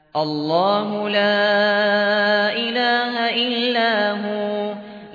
الله لا إله إلا هو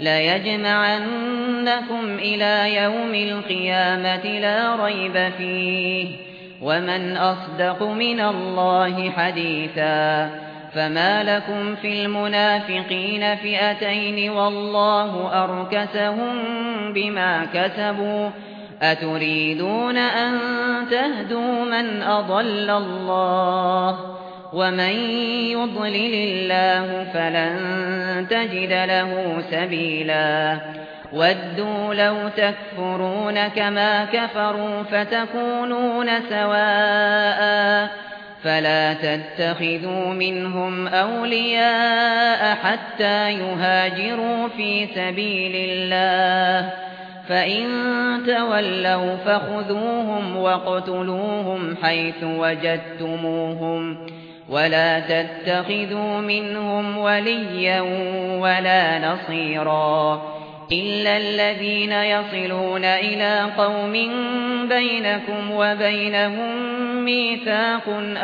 ليجمعنكم إلى يوم القيامة لا ريب فيه ومن أصدق من الله حديثا فما لكم في المنافقين فئتين والله أركسهم بما كسبوا أتريدون أن تهدوا من أضل الله ومن يضلل الله فلن تجد له سبيلا ودوا لو تكفرون كما كفروا فتكونون سواء فلا تتخذوا منهم أولياء حتى يهاجروا في سبيل الله فإن تولوا فخذوهم واقتلوهم حيث وجدتموهم ولا تتخذوا منهم وليا ولا نصيرا إلا الذين يصلون إلى قوم بينكم وبينهم ميثاق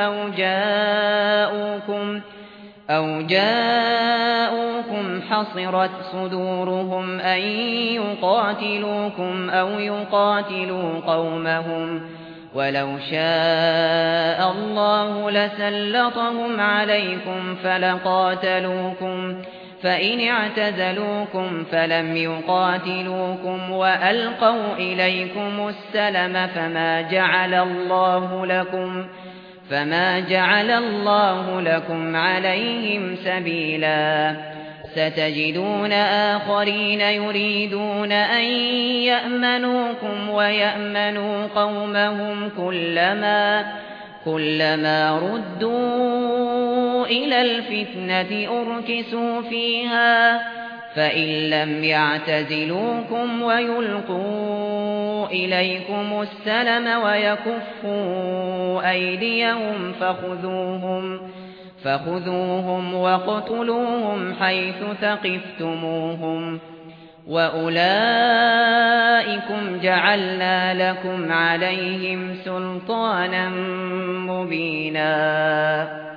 أو جاءوكم حصرت صدورهم أن يقاتلوكم أو يقاتلوا قومهم ولو شاء الله لسلطهم عليكم فلقاتلوكم فإن اعتزلوكم فلم يقاتلوكم وألقوا إليكم السلم فما جعل الله لكم عليهم سبيلا ستجدون آخرين يريدون أن يأمنوكم ويأمنوا قومهم كلما ردوا إلى الفتنة أركسوا فيها فإن لم يعتزلوكم ويلقوا إليكم السلم ويكفوا أيديهم فخذوهم واقتلوهم حيث ثقفتموهم وأولئكم جعلنا لكم عليهم سلطانا مبينا